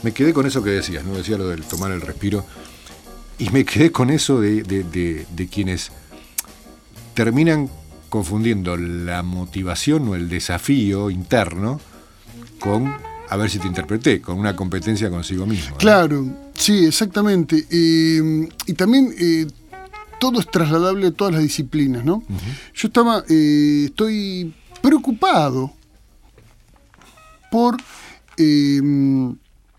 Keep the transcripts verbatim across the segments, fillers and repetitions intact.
me quedé con eso que decías, ¿no? Decía lo del tomar el respiro. Y me quedé con eso de, de, de, de quienes terminan confundiendo la motivación o el desafío interno con, a ver si te interpreté, con una competencia consigo mismo, ¿no? Claro, sí, exactamente. Eh, y también eh, todo es trasladable a todas las disciplinas, ¿no? Uh-huh. Yo estaba, eh, estoy preocupado por eh,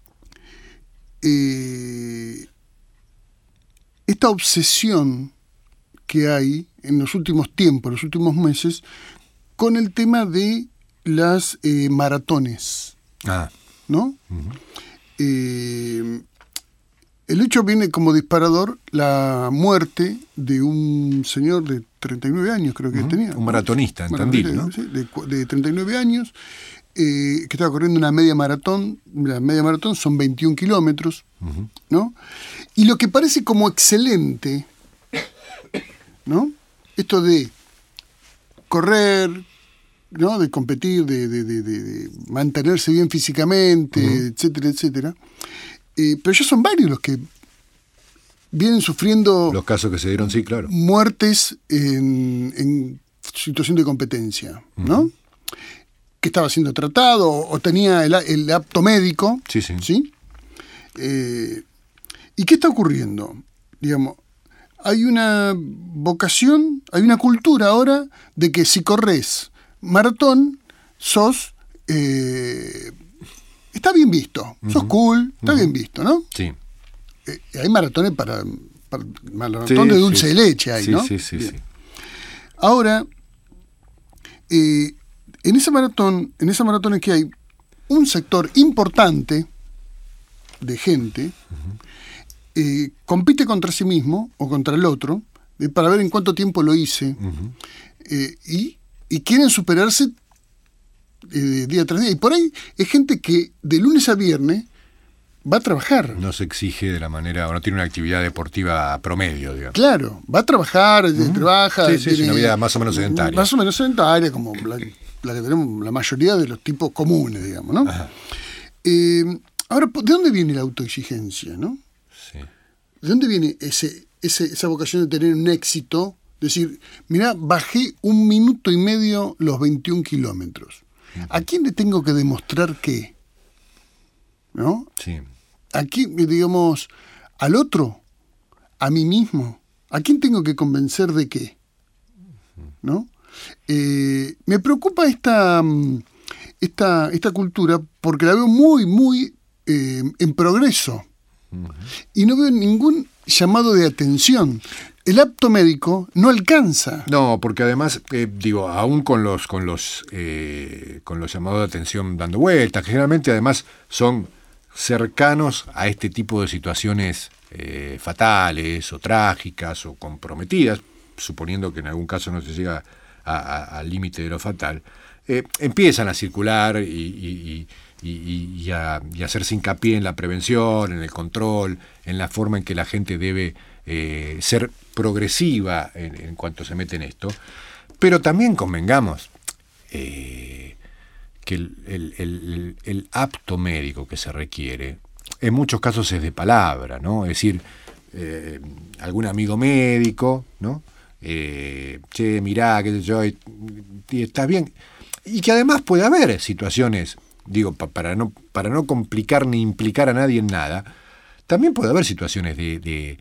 eh, esta obsesión que hay en los últimos tiempos, en los últimos meses, con el tema de las eh, maratones. Ah. ¿No? Uh-huh. Eh, el hecho viene como disparador la muerte de un señor de treinta y nueve años, creo que uh-huh. tenía. Un maratonista, en Tandil, ¿no? Sí, de, de treinta y nueve años, eh, que estaba corriendo una media maratón. La media maratón son veintiún kilómetros, uh-huh. ¿no? Y lo que parece como excelente, ¿no? Esto de correr, ¿no? De competir, de, de, de, de mantenerse bien físicamente, uh-huh. etcétera, etcétera. Eh, pero ya son varios los que vienen sufriendo... Los casos que se dieron, sí, claro. Muertes en, en situación de competencia, ¿no? Uh-huh. Que estaba siendo tratado o tenía el, el apto médico. Sí, sí. ¿Sí? Eh, ¿Y qué está ocurriendo? Digamos, hay una vocación, hay una cultura ahora de que si corres maratón, sos... Eh, está bien visto, uh-huh. sos cool, está uh-huh. bien visto, ¿no? Sí. Eh, hay maratones para... para maratón sí, de dulce sí, de leche hay, sí, ¿no? Sí, sí, sí. Ahora, eh, en ese maratón, en esa maratón es que hay un sector importante de gente, uh-huh. eh, compite contra sí mismo o contra el otro, eh, para ver en cuánto tiempo lo hice, uh-huh. eh, y, y quieren superarse eh, día tras día. Y por ahí es gente que de lunes a viernes va a trabajar. No se exige de la manera, o no tiene una actividad deportiva promedio, digamos. Claro, va a trabajar, uh-huh. trabaja. Sí, sí, tiene, es una vida más o menos sedentaria. Más o menos sedentaria, como la, la que tenemos la mayoría de los tipos comunes, digamos, ¿no? Eh, ahora, ¿de dónde viene la autoexigencia, no? Sí. ¿De dónde viene ese, ese, esa vocación de tener un éxito? Decir, mirá, bajé un minuto y medio los veintiún kilómetros. Uh-huh. ¿A quién le tengo que demostrar qué? ¿No? Sí. Aquí, digamos, al otro, a mí mismo. ¿A quién tengo que convencer de qué? ¿No? Eh, me preocupa esta, esta, esta cultura porque la veo muy, muy eh, en progreso. Uh-huh. Y no veo ningún llamado de atención. El apto médico no alcanza. No, porque además, eh, digo, aún con los, con los, eh, con los llamados de atención dando vueltas, que generalmente además son cercanos a este tipo de situaciones eh, fatales o trágicas o comprometidas, suponiendo que en algún caso no se llega al límite de lo fatal, eh, empiezan a circular y, y, y, y, y, a, y a hacerse hincapié en la prevención, en el control, en la forma en que la gente debe eh, ser progresiva en, en cuanto se mete en esto. Pero también convengamos eh, que el, el, el, el apto médico que se requiere en muchos casos es de palabra, ¿no? Es decir, eh, algún amigo médico, ¿no? Eh, che, mirá, qué sé yo, y, y estás bien. Y que además puede haber situaciones, digo, pa, para no para no complicar ni implicar a nadie en nada, también puede haber situaciones de, de,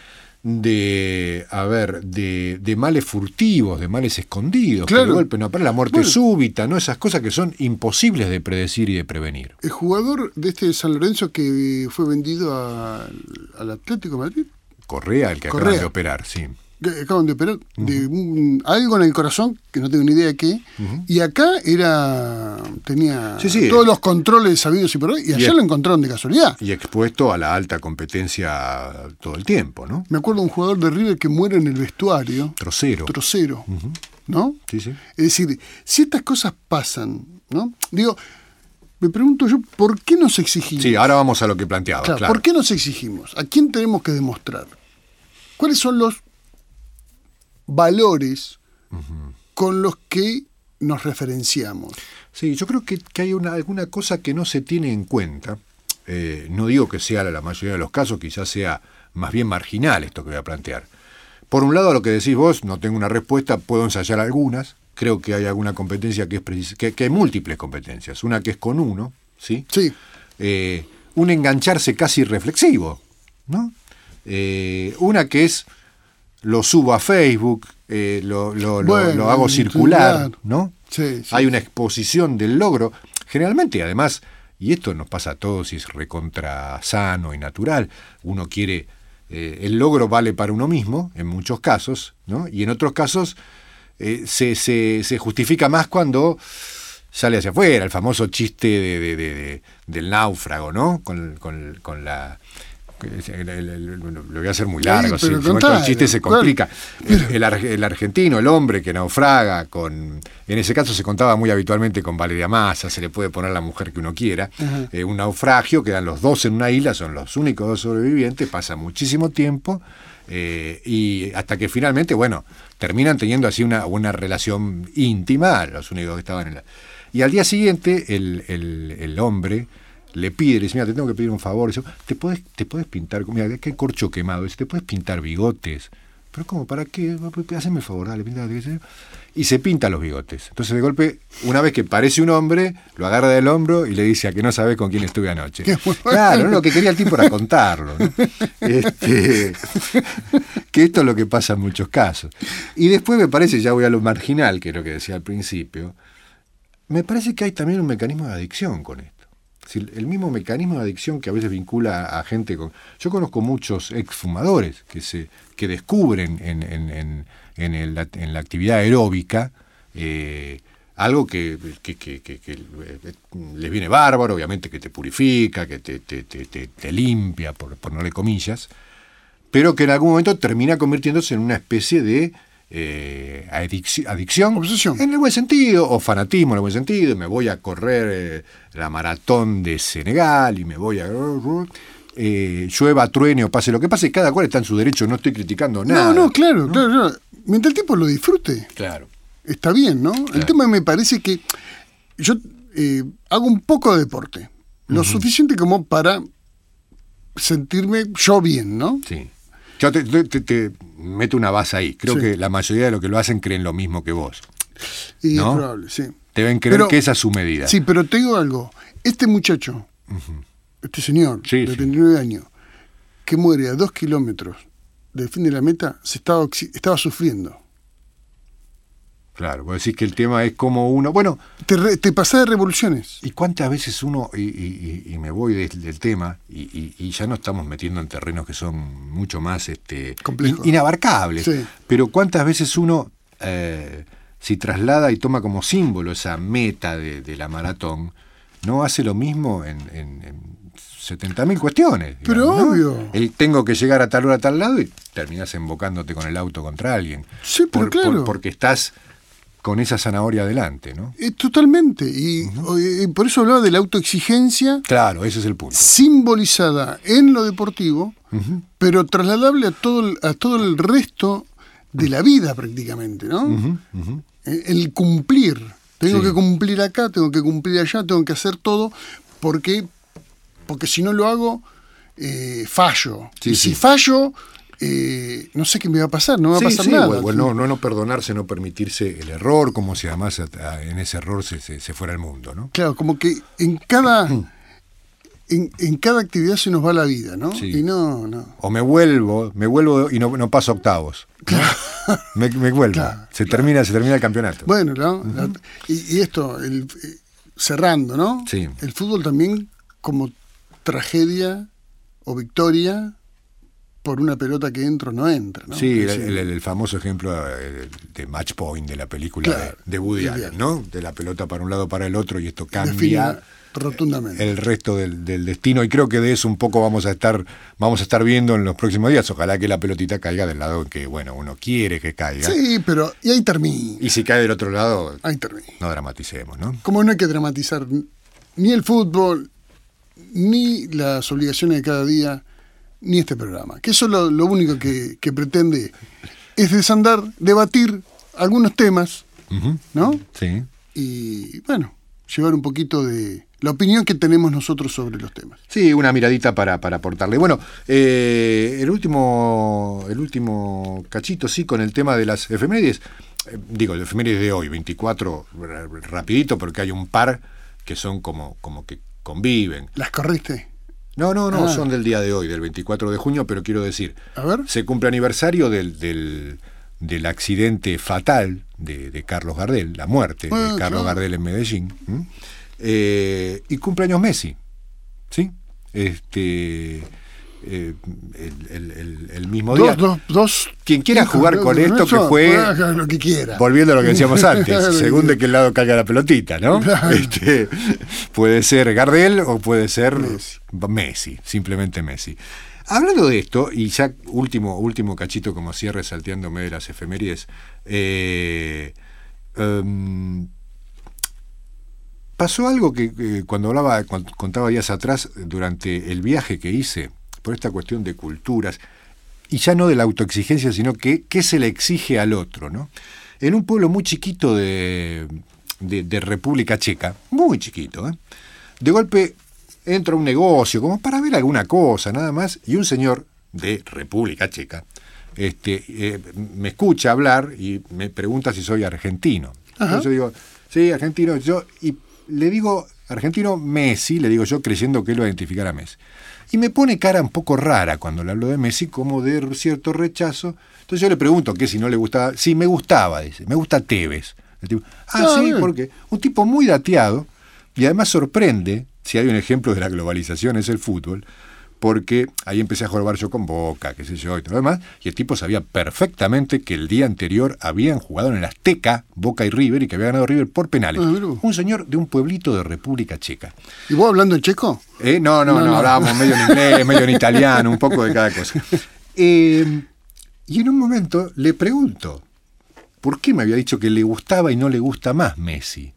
de a ver, de, de males furtivos, de males escondidos, claro. Que de golpe no aparece la muerte bueno, súbita, ¿no? Esas cosas que son imposibles de predecir y de prevenir. El jugador de este San Lorenzo que fue vendido a, al Atlético de Madrid. Correa, el que Correa. acaban de operar, sí. Que acaban de operar uh-huh. de un, algo en el corazón, que no tengo ni idea de qué, uh-huh. y acá era tenía sí, sí, todos los controles sabidos y por hoy, y allá y lo encontraron de casualidad. Y expuesto a la alta competencia todo el tiempo, ¿no? Me acuerdo de un jugador de River que muere en el vestuario. Trocero. Trocero, uh-huh. ¿no? Sí, sí. Es decir, si estas cosas pasan, ¿no? Digo, me pregunto yo, ¿por qué nos exigimos? Sí, ahora vamos a lo que planteaba, claro, claro. ¿Por qué nos exigimos? ¿A quién tenemos que demostrar? ¿Cuáles son los valores uh-huh. con los que nos referenciamos? Sí, yo creo que, que hay una, alguna cosa que no se tiene en cuenta eh, no digo que sea la mayoría de los casos, quizás sea más bien marginal esto que voy a plantear. Por un lado, a lo que decís vos, no tengo una respuesta, puedo ensayar algunas. Creo que hay alguna competencia que es precis- que, que hay múltiples competencias. Una que es con uno, ¿sí? Sí. Eh, un engancharse casi reflexivo, ¿no? Eh, una que es lo subo a Facebook, eh, lo, lo, lo- Bueno, lo hago circular, claro. ¿no? Sí, sí, Hay una exposición del logro. Generalmente, además, y esto nos pasa a todos y es recontra sano y natural, uno quiere... Eh, el logro vale para uno mismo, en muchos casos, ¿no? Y en otros casos eh, se, se, se justifica más cuando sale hacia afuera, el famoso chiste de, de, de, de, del náufrago, ¿no? Con, con, con la... El, el, el, lo voy a hacer muy largo, sí, si, pero si muestro el chiste contalo, se complica. El, el, ar- el argentino, el hombre que naufraga, con en ese caso se contaba muy habitualmente con Valeria Massa, se le puede poner la mujer que uno quiera, eh, un naufragio, quedan los dos en una isla, son los únicos dos sobrevivientes, pasa muchísimo tiempo, eh, y hasta que finalmente, bueno, terminan teniendo así una, una relación íntima, los únicos que estaban en la... Y al día siguiente el, el, el hombre le pide, le dice, mira, te tengo que pedir un favor, dice, ¿te puedes, te puedes pintar, mira, que hay corcho quemado, dice, ¿te puedes pintar bigotes? Pero ¿cómo? ¿Para qué? Haceme el favor, dale, pinta, y se pinta los bigotes. Entonces de golpe, una vez que parece un hombre, lo agarra del hombro y le dice a que no sabe con quién estuve anoche. Claro, ¿no? Lo que quería el tipo era contarlo, ¿no? Este, que esto es lo que pasa en muchos casos. Y después me parece, ya voy a lo marginal, que es lo que decía al principio, me parece que hay también un mecanismo de adicción con esto. El mismo mecanismo de adicción que a veces vincula a gente con... Yo conozco muchos exfumadores que se que descubren en, en, en, en, el, en la actividad aeróbica eh, algo que, que, que, que, que les viene bárbaro, obviamente que te purifica, que te, te, te, te, te limpia, por ponerle comillas, pero que en algún momento termina convirtiéndose en una especie de... Eh, adicción, adicción obsesión en el buen sentido, o fanatismo en el buen sentido, me voy a correr eh, la maratón de Senegal y me voy a eh, llueva, truene o pase lo que pase, cada cual está en su derecho, no estoy criticando nada. No, no, claro, ¿no? claro, claro. Mientras el tipo lo disfrute, claro, está bien, ¿no? Claro. El tema me parece que yo eh, hago un poco de deporte, lo uh-huh. suficiente como para sentirme yo bien, ¿no? Sí. Yo te, te, te meto una base ahí. Creo sí. que la mayoría de los que lo hacen creen lo mismo que vos. Y ¿no? es probable, sí. Deben creer pero, que esa es su medida. Sí, pero te digo algo. Este muchacho, uh-huh. este señor sí, de sí. treinta y nueve años, que muere a dos kilómetros del fin de la meta, se estaba, estaba sufriendo. Claro, vos decís que el tema es como uno... Bueno, te, re, te pasás de revoluciones. ¿Y cuántas veces uno, y, y, y me voy del, del tema, y, y, y ya no estamos metiendo en terrenos que son mucho más este, complejos, inabarcables, sí. pero cuántas veces uno, eh, si traslada y toma como símbolo esa meta de, de la maratón, no hace lo mismo en, en, en setenta mil cuestiones? Pero digamos, obvio. ¿no? El tengo que llegar a tal hora a tal lado y terminás embocándote con el auto contra alguien. Sí, pero por, claro. por, porque estás... con esa zanahoria adelante, ¿no? Eh, totalmente, y, uh-huh. y por eso hablaba de la autoexigencia. Claro, ese es el punto. Simbolizada en lo deportivo, uh-huh. pero trasladable a todo, el, a todo el resto de la vida prácticamente, ¿no? Uh-huh. Uh-huh. El cumplir. Tengo sí. que cumplir acá, tengo que cumplir allá, tengo que hacer todo, porque, porque si no lo hago, eh, fallo. Sí, y sí. si fallo... Eh, no sé qué me va a pasar, no va sí, a pasar sí, nada. Bueno, bueno, no, no perdonarse, no permitirse el error, como si además en ese error se, se, se fuera el mundo, ¿no? Claro, como que en cada en, en cada actividad se nos va la vida, ¿no? Sí. Y no, no. O me vuelvo, me vuelvo y no, no paso octavos. ¿no? Claro. Me, me vuelvo. Claro, se claro. termina, se termina el campeonato. Bueno, ¿no? Uh-huh. La, y, y esto, el, eh, cerrando, ¿no? Sí. El fútbol también como tragedia o victoria por una pelota que entra o no entra, ¿no? Sí, el, el, el famoso ejemplo de Match Point de la película claro, de, de Woody Allen, ¿no? De la pelota para un lado para el otro y esto cambia Define rotundamente el resto del, del destino, y creo que de eso un poco vamos a estar vamos a estar viendo en los próximos días. Ojalá que la pelotita caiga del lado que bueno uno quiere que caiga. Sí, pero y ahí termina. Y si cae del otro lado, ahí termina. No dramaticemos, ¿no? Como no hay que dramatizar ni el fútbol, ni las obligaciones de cada día, ni este programa. Que eso lo, lo único que, que pretende es desandar, debatir algunos temas, uh-huh. ¿no? Sí. Y bueno, llevar un poquito de la opinión que tenemos nosotros sobre los temas. Sí, una miradita para, para aportarle. Bueno, eh, el último el último cachito, sí, con el tema de las efemérides. Eh, digo, el efemérides de hoy, veinticuatro, rapidito, porque hay un par que son como, como que conviven. ¿Las corriste? No, no, no, ah. son del día de hoy, del veinticuatro de junio, pero quiero decir, a ver. Se cumple aniversario del... del del accidente fatal de, de Carlos Gardel, la muerte ah, de Carlos claro. Gardel en Medellín, eh, y cumpleaños Messi, ¿sí? Este, eh, el, el, el, el mismo dos, día. Dos, dos, Quien quiera cinco, jugar dos, con dos, esto, eso, que fue, haga lo que quiera. Volviendo a lo que decíamos antes, según de qué lado caiga la pelotita, ¿no? Claro. Este, puede ser Gardel o puede ser Messi. Messi, simplemente Messi. Hablando de esto, y ya último, último cachito como cierre salteándome de las efemérides, eh, um, pasó algo que eh, cuando hablaba, cuando contaba días atrás, durante el viaje que hice, por esta cuestión de culturas, y ya no de la autoexigencia, sino que qué se le exige al otro, ¿no? En un pueblo muy chiquito de, de, de República Checa, muy chiquito, ¿eh? De golpe entro a un negocio, como para ver alguna cosa, nada más, y un señor de República Checa este, eh, me escucha hablar y me pregunta si soy argentino. Ajá. Entonces yo digo, sí, argentino, yo, y le digo, argentino Messi, le digo yo, creyendo que él lo identificara a Messi. Y me pone cara un poco rara cuando le hablo de Messi, como de cierto rechazo. Entonces yo le pregunto que si no le gustaba, sí, me gustaba, dice, me gusta Tevez. El tipo, ah, Ah, sí, bien. porque un tipo muy dateado, y además sorprende, si hay un ejemplo de la globalización es el fútbol, porque ahí empecé a jugar yo con Boca, qué sé yo, y todo lo demás, y el tipo sabía perfectamente que el día anterior habían jugado en el Azteca, Boca y River, y que había ganado River por penales. Ah, mira. Un señor de un pueblito de República Checa. ¿Y vos hablando en checo? Eh, no, no, No, no, no. hablábamos medio en inglés, medio en italiano, un poco de cada cosa. Eh, y en un momento le pregunto, ¿por qué me había dicho que le gustaba y no le gusta más Messi?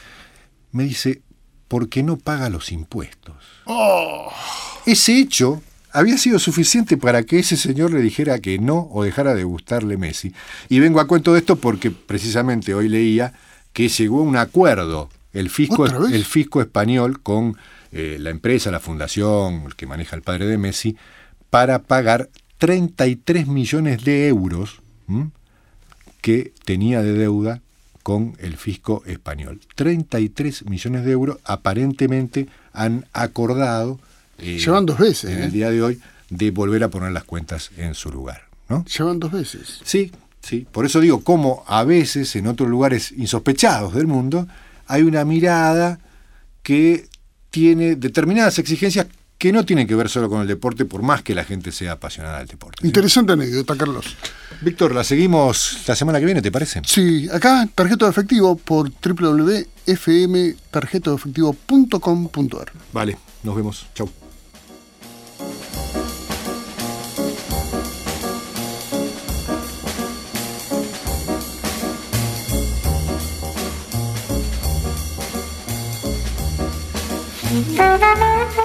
Me dice, porque no paga los impuestos. Oh. Ese hecho había sido suficiente para que ese señor le dijera que no o dejara de gustarle Messi. Y vengo a cuento de esto porque precisamente hoy leía que llegó a un acuerdo el fisco, ¿Otra vez? el fisco español con eh, la empresa, la fundación que maneja el padre de Messi, para pagar treinta y tres millones de euros ¿m? que tenía de deuda con el fisco español. treinta y tres millones de euros aparentemente han acordado eh, Llevan dos veces, en ¿eh? el día de hoy de volver a poner las cuentas en su lugar, ¿no? Llevan dos veces. Sí, sí. Por eso digo, como a veces en otros lugares insospechados del mundo hay una mirada que tiene determinadas exigencias que no tienen que ver solo con el deporte, por más que la gente sea apasionada del deporte, ¿sí? Interesante anécdota, Carlos. Víctor, la seguimos la semana que viene, ¿te parece? Sí, acá tarjeta de efectivo por w w w punto f m tarjeta de efectivo punto com punto a r. Vale, nos vemos. Chau. Thank you.